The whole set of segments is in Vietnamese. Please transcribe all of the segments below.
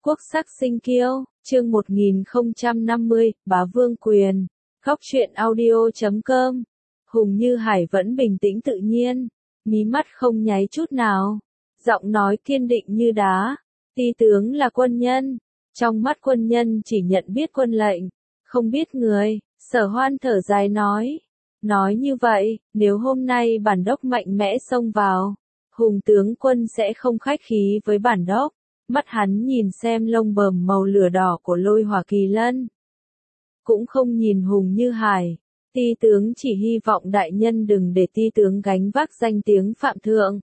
Quốc sắc sinh kiêu, chương 1050, Bá Vương Quyền. Góc truyện audio.com. Hùng Như Hải vẫn bình tĩnh tự nhiên, mí mắt không nháy chút nào, giọng nói kiên định như đá. Ti tướng là quân nhân, trong mắt quân nhân chỉ nhận biết quân lệnh, không biết người. Sở Hoan thở dài nói như vậy, nếu hôm nay bản đốc mạnh mẽ xông vào, Hùng tướng quân sẽ không khách khí với bản đốc. Mắt hắn nhìn xem lông bờm màu lửa đỏ của Lôi Hỏa Kỳ Lân, cũng không nhìn Hùng Như Hải. Ti tướng chỉ hy vọng đại nhân đừng để ti tướng gánh vác danh tiếng phạm thượng.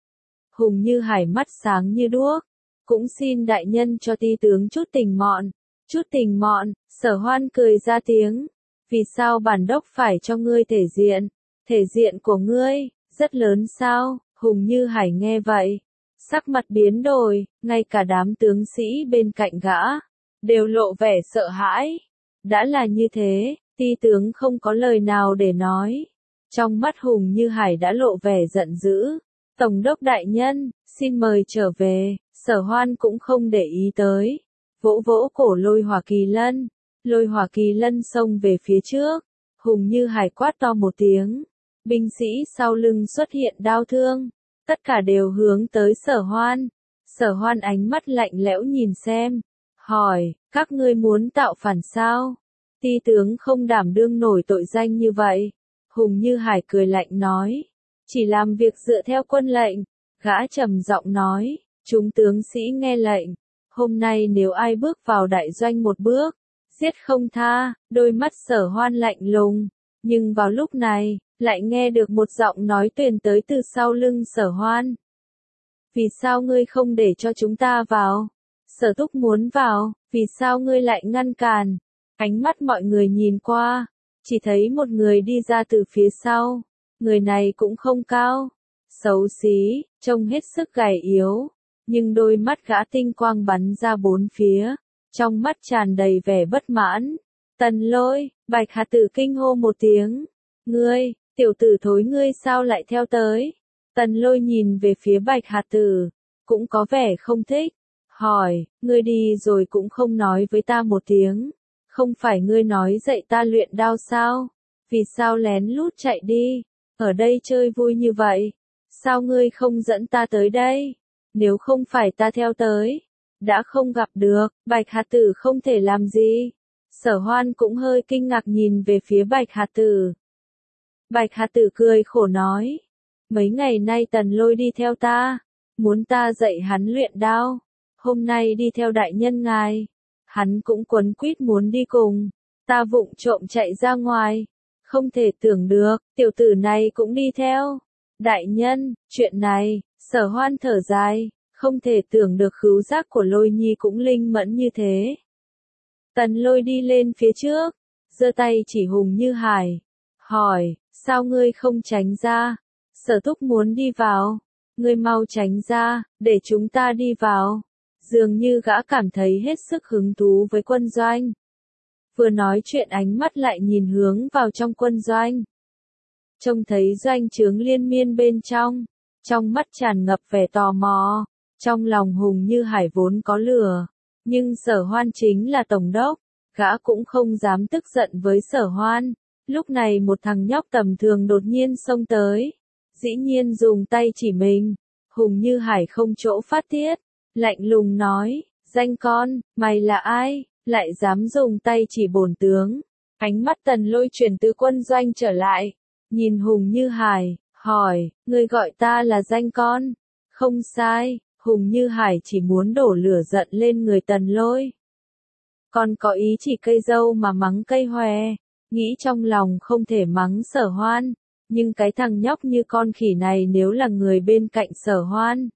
Hùng Như Hải mắt sáng như đuốc, cũng xin đại nhân cho ti tướng chút tình mọn. Chút tình mọn. Sở Hoan cười ra tiếng, vì sao bản đốc phải cho ngươi thể diện? Thể diện của ngươi rất lớn sao? Hùng Như Hải nghe vậy, sắc mặt biến đổi, ngay cả đám tướng sĩ bên cạnh gã đều lộ vẻ sợ hãi. Đã là như thế, ti tướng không có lời nào để nói. Trong mắt Hùng Như Hải đã lộ vẻ giận dữ. Tổng đốc đại nhân, xin mời trở về. Sở Hoan cũng không để ý tới, vỗ vỗ cổ Lôi Hỏa Kỳ Lân. Lôi Hỏa Kỳ Lân xông về phía trước. Hùng Như Hải quát to một tiếng, binh sĩ sau lưng xuất hiện đao thương, tất cả đều hướng tới Sở Hoan. Sở Hoan ánh mắt lạnh lẽo nhìn xem, hỏi, các ngươi muốn tạo phản sao? Ti tướng không đảm đương nổi tội danh như vậy. Hùng Như Hải cười lạnh nói, chỉ làm việc dựa theo quân lệnh. Gã trầm giọng nói, chúng tướng sĩ nghe lệnh, hôm nay nếu ai bước vào đại doanh một bước, giết không tha. Đôi mắt Sở Hoan lạnh lùng, nhưng vào lúc này, lại nghe được một giọng nói truyền tới từ sau lưng Sở Hoan. Vì sao ngươi không để cho chúng ta vào? Sở Túc muốn vào, vì sao ngươi lại ngăn cản? Ánh mắt mọi người nhìn qua, chỉ thấy một người đi ra từ phía sau. Người này cũng không cao, xấu xí, trông hết sức gầy yếu, nhưng đôi mắt gã tinh quang bắn ra bốn phía, trong mắt tràn đầy vẻ bất mãn. Tần Lôi. Bạch Hà Tử kinh hô một tiếng, ngươi, tiểu tử thối, ngươi sao lại theo tới? Tần Lôi nhìn về phía Bạch Hà Tử, cũng có vẻ không thích, hỏi, ngươi đi rồi cũng không nói với ta một tiếng, không phải ngươi nói dạy ta luyện đao sao? Vì sao lén lút chạy đi? Ở đây chơi vui như vậy, sao ngươi không dẫn ta tới đây? Nếu không phải ta theo tới, đã không gặp được. Bạch Hà Tử không thể làm gì. Sở Hoan cũng hơi kinh ngạc nhìn về phía Bạch Hà Tử. Bạch Hà Tử cười khổ nói, mấy ngày nay Tần Lôi đi theo ta, muốn ta dạy hắn luyện đao. Hôm nay đi theo đại nhân ngài, hắn cũng quấn quýt muốn đi cùng. Ta vụng trộm chạy ra ngoài, không thể tưởng được, tiểu tử này cũng đi theo. Đại nhân, chuyện này. Sở Hoan thở dài, không thể tưởng được khứu giác của Lôi Nhi cũng linh mẫn như thế. Tần Lôi đi lên phía trước, giơ tay chỉ Hùng Như Hải, hỏi, sao ngươi không tránh ra? Sở Túc muốn đi vào, ngươi mau tránh ra, để chúng ta đi vào. Dường như gã cảm thấy hết sức hứng thú với quân doanh. Vừa nói chuyện ánh mắt lại nhìn hướng vào trong quân doanh. Trông thấy doanh trướng liên miên bên trong mắt tràn ngập vẻ tò mò. Trong lòng Hùng Như Hải vốn có lửa, nhưng Sở Hoan chính là tổng đốc, gã cũng không dám tức giận với Sở Hoan. Lúc này một thằng nhóc tầm thường đột nhiên xông tới, dĩ nhiên dùng tay chỉ mình. Hùng Như Hải không chỗ phát tiết, lạnh lùng nói, danh con, mày là ai, lại dám dùng tay chỉ bổn tướng? Ánh mắt Tần Lôi chuyển từ quân doanh trở lại, nhìn Hùng Như Hải, hỏi, ngươi gọi ta là danh con? Không sai. Hùng Như Hải chỉ muốn đổ lửa giận lên người Tần Lôi. Còn có ý chỉ cây dâu mà mắng cây hòe, nghĩ trong lòng không thể mắng Sở Hoan, nhưng cái thằng nhóc như con khỉ này nếu là người bên cạnh Sở Hoan,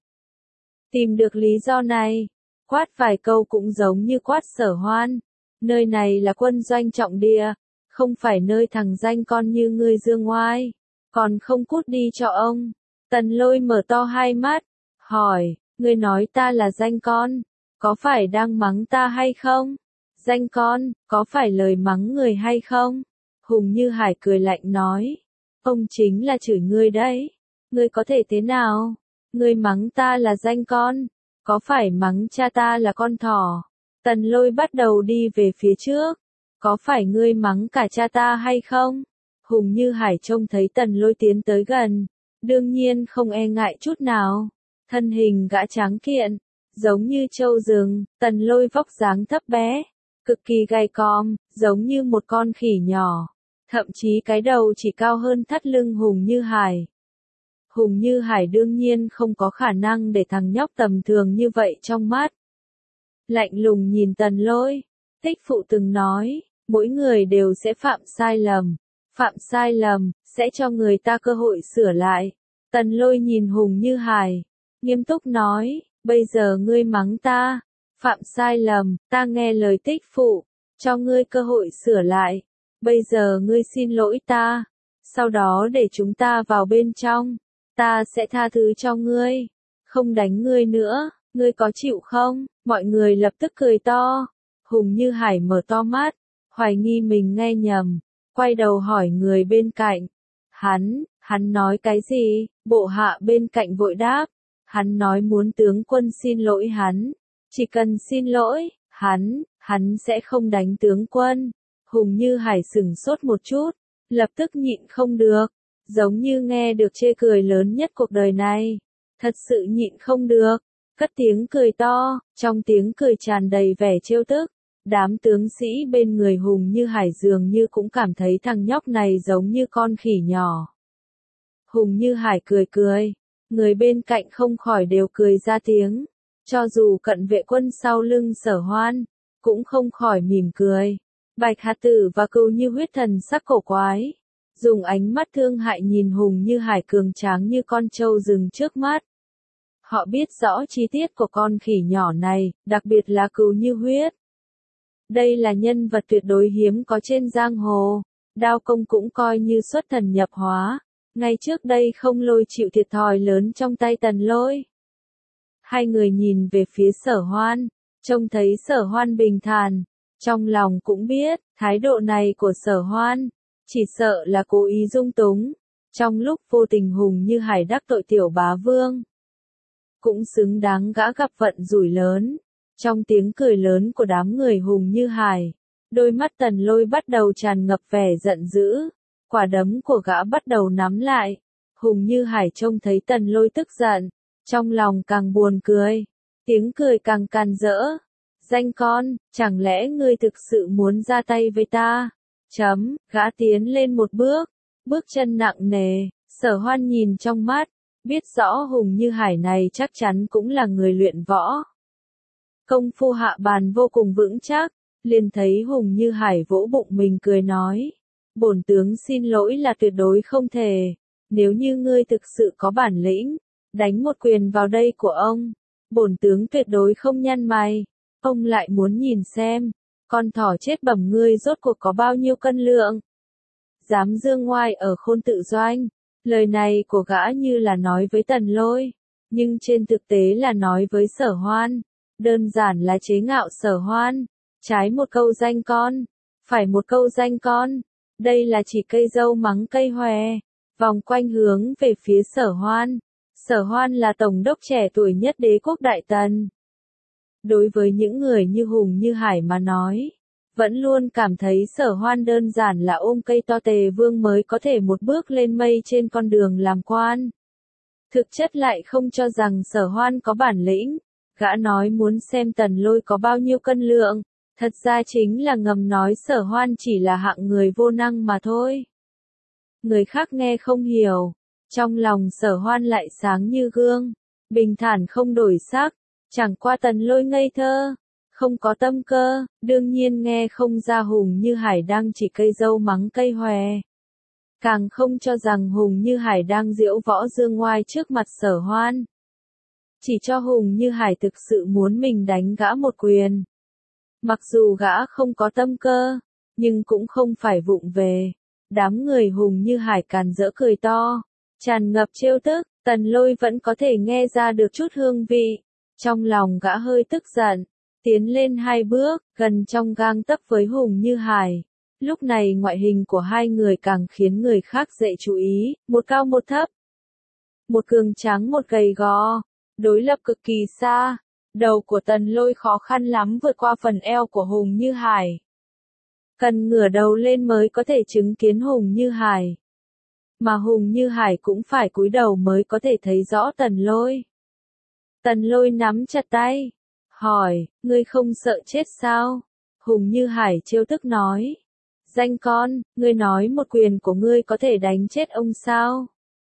tìm được lý do này, quát vài câu cũng giống như quát Sở Hoan. Nơi này là quân doanh trọng địa, không phải nơi thằng danh con như ngươi dương ngoai, còn không cút đi cho ông. Tần Lôi mở to hai mắt, hỏi, ngươi nói ta là danh con, có phải đang mắng ta hay không? Danh con, có phải lời mắng người hay không? Hùng Như Hải cười lạnh nói, ông chính là chửi ngươi đấy. Ngươi có thể thế nào? Ngươi mắng ta là danh con, Có phải mắng cha ta là con thỏ? Tần Lôi bắt đầu đi về phía trước. Có phải ngươi mắng cả cha ta hay không? Hùng Như Hải trông thấy Tần Lôi tiến tới gần, đương nhiên không e ngại chút nào. Thân hình gã tráng kiện, giống như trâu rừng, Tần Lôi vóc dáng thấp bé, cực kỳ gầy còm, giống như một con khỉ nhỏ. Thậm chí cái đầu chỉ cao hơn thắt lưng Hùng Như Hải. Hùng Như Hải đương nhiên không có khả năng để thằng nhóc tầm thường như vậy trong mắt. Lạnh lùng nhìn Tần Lôi, Tích Phụ từng nói, mỗi người đều sẽ phạm sai lầm. Phạm sai lầm, sẽ cho người ta cơ hội sửa lại. Tần Lôi nhìn Hùng Như Hải, nghiêm túc nói, bây giờ ngươi mắng ta, phạm sai lầm, ta nghe lời Tích Phụ, cho ngươi cơ hội sửa lại. Bây giờ ngươi xin lỗi ta, sau đó để chúng ta vào bên trong, ta sẽ tha thứ cho ngươi, không đánh ngươi nữa, ngươi có chịu không? Mọi người lập tức cười to. Hùng Như Hải mở to mắt, hoài nghi mình nghe nhầm, quay đầu hỏi người bên cạnh. Hắn nói cái gì? Bộ hạ bên cạnh vội đáp. Hắn nói muốn tướng quân xin lỗi hắn. Chỉ cần xin lỗi, hắn sẽ không đánh tướng quân. Hùng Như Hải sửng sốt một chút, lập tức nhịn không được, giống như nghe được chê cười lớn nhất cuộc đời này. Thật sự nhịn không được, cất tiếng cười to, trong tiếng cười tràn đầy vẻ trêu tức. Đám tướng sĩ bên người Hùng Như Hải dường như cũng cảm thấy thằng nhóc này giống như con khỉ nhỏ. Hùng Như Hải cười cười, người bên cạnh không khỏi đều cười ra tiếng. Cho dù cận vệ quân sau lưng Sở Hoan, cũng không khỏi mỉm cười. Bạch Hạt Tử và Cừu Như Huyết thần sắc cổ quái, dùng ánh mắt thương hại nhìn Hùng Như Hải cường tráng như con trâu rừng trước mắt. Họ biết rõ chi tiết của con khỉ nhỏ này, đặc biệt là Cừu Như Huyết. Đây là nhân vật tuyệt đối hiếm có trên giang hồ, đao công cũng coi như xuất thần nhập hóa, ngay trước đây không Lôi chịu thiệt thòi lớn trong tay Tần Lôi. Hai người nhìn về phía Sở Hoan, trông thấy Sở Hoan bình thản, trong lòng cũng biết, thái độ này của Sở Hoan, chỉ sợ là cố ý dung túng, trong lúc vô tình Hùng Như Hải đắc tội tiểu bá vương. Cũng xứng đáng gã gặp vận rủi lớn. Trong tiếng cười lớn của đám người Hùng Như Hải, đôi mắt Tần Lôi bắt đầu tràn ngập vẻ giận dữ, quả đấm của gã bắt đầu nắm lại. Hùng Như Hải trông thấy Tần Lôi tức giận, trong lòng càng buồn cười, tiếng cười càng càn rỡ. Danh con, chẳng lẽ ngươi thực sự muốn ra tay với ta? Gã tiến lên một bước chân nặng nề, Sở Hoan nhìn trong mắt, biết rõ Hùng Như Hải này chắc chắn cũng là người luyện võ. Công phu hạ bàn vô cùng vững chắc, liền thấy Hùng Như Hải vỗ bụng mình cười nói. Bổn tướng xin lỗi là tuyệt đối không thể, nếu như ngươi thực sự có bản lĩnh, đánh một quyền vào đây của ông, bổn tướng tuyệt đối không nhăn mày. Ông lại muốn nhìn xem, con thỏ chết bẩm ngươi rốt cuộc có bao nhiêu cân lượng. Dám dương ngoai ở Khôn Tự Doanh, lời này của gã như là nói với Tần Lôi, nhưng trên thực tế là nói với Sở Hoan. Đơn giản là chế ngạo Sở Hoan, trái một câu danh con, phải một câu danh con, đây là chỉ cây dâu mắng cây hòe, vòng quanh hướng về phía Sở Hoan. Sở Hoan là tổng đốc trẻ tuổi nhất đế quốc Đại Tần. Đối với những người như Hùng Như Hải mà nói, vẫn luôn cảm thấy Sở Hoan đơn giản là ôm cây to tề vương mới có thể một bước lên mây trên con đường làm quan. Thực chất lại không cho rằng Sở Hoan có bản lĩnh. Gã nói muốn xem Tần Lôi có bao nhiêu cân lượng, thật ra chính là ngầm nói Sở Hoan chỉ là hạng người vô năng mà thôi. Người khác nghe không hiểu, trong lòng Sở Hoan lại sáng như gương, bình thản không đổi sắc, chẳng qua Tần Lôi ngây thơ, không có tâm cơ, đương nhiên nghe không ra Hùng Như Hải đang chỉ cây dâu mắng cây hòe. Càng không cho rằng Hùng Như Hải đang diễu võ dương ngoai trước mặt Sở Hoan. Chỉ cho Hùng Như Hải thực sự muốn mình đánh gã một quyền. Mặc dù gã không có tâm cơ, nhưng cũng không phải vụng về. Đám người Hùng Như Hải càn rỡ cười to, tràn ngập trêu tức, Tần Lôi vẫn có thể nghe ra được chút hương vị. Trong lòng gã hơi tức giận, tiến lên hai bước, gần trong gang tấc với Hùng Như Hải. Lúc này ngoại hình của hai người càng khiến người khác dễ chú ý, một cao một thấp. Một cường tráng một gầy gò, đối lập cực kỳ xa, Đầu của Tần Lôi khó khăn lắm vượt qua phần eo của Hùng Như Hải. Cần ngửa đầu lên mới có thể chứng kiến Hùng Như Hải. Mà Hùng Như Hải cũng phải cúi đầu mới có thể thấy rõ Tần Lôi. Tần Lôi nắm chặt tay, hỏi, ngươi không sợ chết sao? Hùng Như Hải trêu tức nói. Danh con, ngươi nói một quyền của ngươi có thể đánh chết ông sao?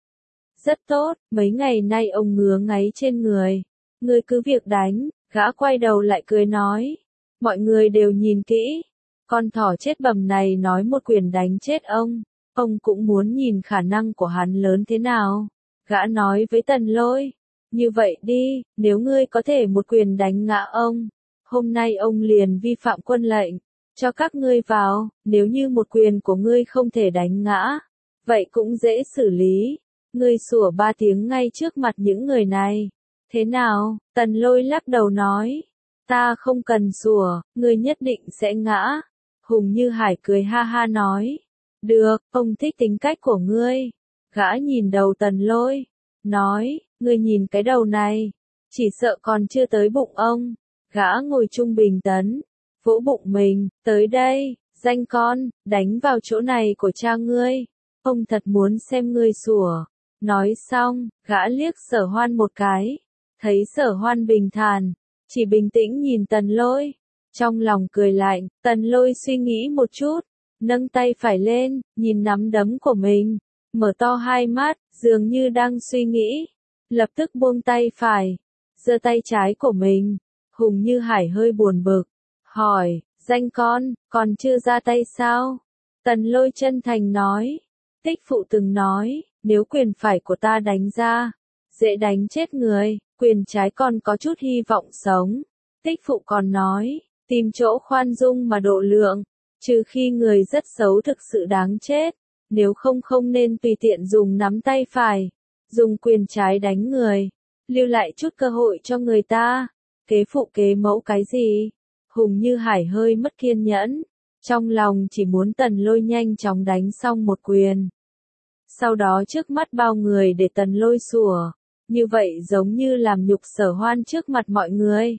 Rất tốt, mấy ngày nay ông ngứa ngáy trên người. Ngươi cứ việc đánh, gã quay đầu lại cười nói. Mọi người đều nhìn kỹ. Con thỏ chết bầm này nói một quyền đánh chết ông cũng muốn nhìn khả năng của hắn lớn thế nào. Gã nói với Tần Lôi. Như vậy đi, nếu ngươi có thể một quyền đánh ngã ông, hôm nay ông liền vi phạm quân lệnh, cho các ngươi vào, nếu như một quyền của ngươi không thể đánh ngã, vậy cũng dễ xử lý. Ngươi sủa 3 tiếng ngay trước mặt những người này. Thế nào? Tần Lôi lắc đầu nói. Ta không cần sủa, ngươi nhất định sẽ ngã. Hùng Như Hải cười ha ha nói. Được, ông thích tính cách của ngươi. Gã nhìn đầu Tần Lôi, nói, ngươi nhìn cái đầu này, chỉ sợ còn chưa tới bụng ông. Gã ngồi trung bình tấn, vỗ bụng mình, tới đây, danh con, đánh vào chỗ này của cha ngươi. Ông thật muốn xem ngươi sủa. Nói xong, gã liếc Sở Hoan một cái, thấy Sở Hoan bình thản, chỉ bình tĩnh nhìn Tần Lôi. Trong lòng cười lạnh, Tần Lôi suy nghĩ một chút, nâng tay phải lên, nhìn nắm đấm của mình, mở to hai mắt, dường như đang suy nghĩ. Lập tức buông tay phải, giơ tay trái của mình. Hùng Như Hải hơi buồn bực, hỏi, danh con, còn chưa ra tay sao? Tần Lôi chân thành nói, tích phụ từng nói, nếu quyền phải của ta đánh ra, dễ đánh chết người, quyền trái còn có chút hy vọng sống. Tích phụ còn nói, tìm chỗ khoan dung mà độ lượng, trừ khi người rất xấu thực sự đáng chết, nếu không không nên tùy tiện dùng nắm tay phải, dùng quyền trái đánh người, lưu lại chút cơ hội cho người ta. Kế phụ kế mẫu cái gì? Hùng Như Hải hơi mất kiên nhẫn, trong lòng chỉ muốn Tần Lôi nhanh chóng đánh xong một quyền. Sau đó trước mắt bao người để Tần Lôi sủa, như vậy giống như làm nhục Sở Hoan trước mặt mọi người.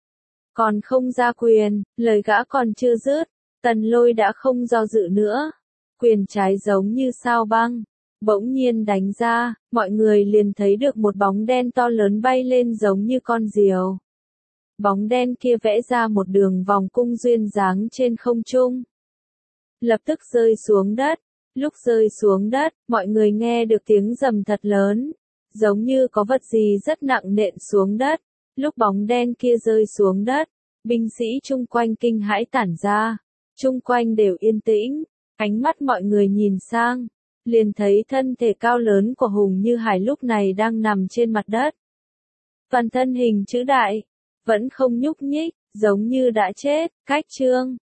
Còn không ra quyền, lời gã còn chưa dứt, Tần Lôi đã không do dự nữa. Quyền trái giống như sao băng, bỗng nhiên đánh ra, mọi người liền thấy được một bóng đen to lớn bay lên giống như con diều. Bóng đen kia vẽ ra một đường vòng cung duyên dáng trên không trung. Lập tức rơi xuống đất. Lúc rơi xuống đất, mọi người nghe được tiếng rầm thật lớn, giống như có vật gì rất nặng nện xuống đất. Lúc bóng đen kia rơi xuống đất, binh sĩ chung quanh kinh hãi tản ra, chung quanh đều yên tĩnh, ánh mắt mọi người nhìn sang, liền thấy thân thể cao lớn của Hùng Như Hải lúc này đang nằm trên mặt đất. Toàn thân hình chữ đại, vẫn không nhúc nhích, giống như đã chết. Cách chương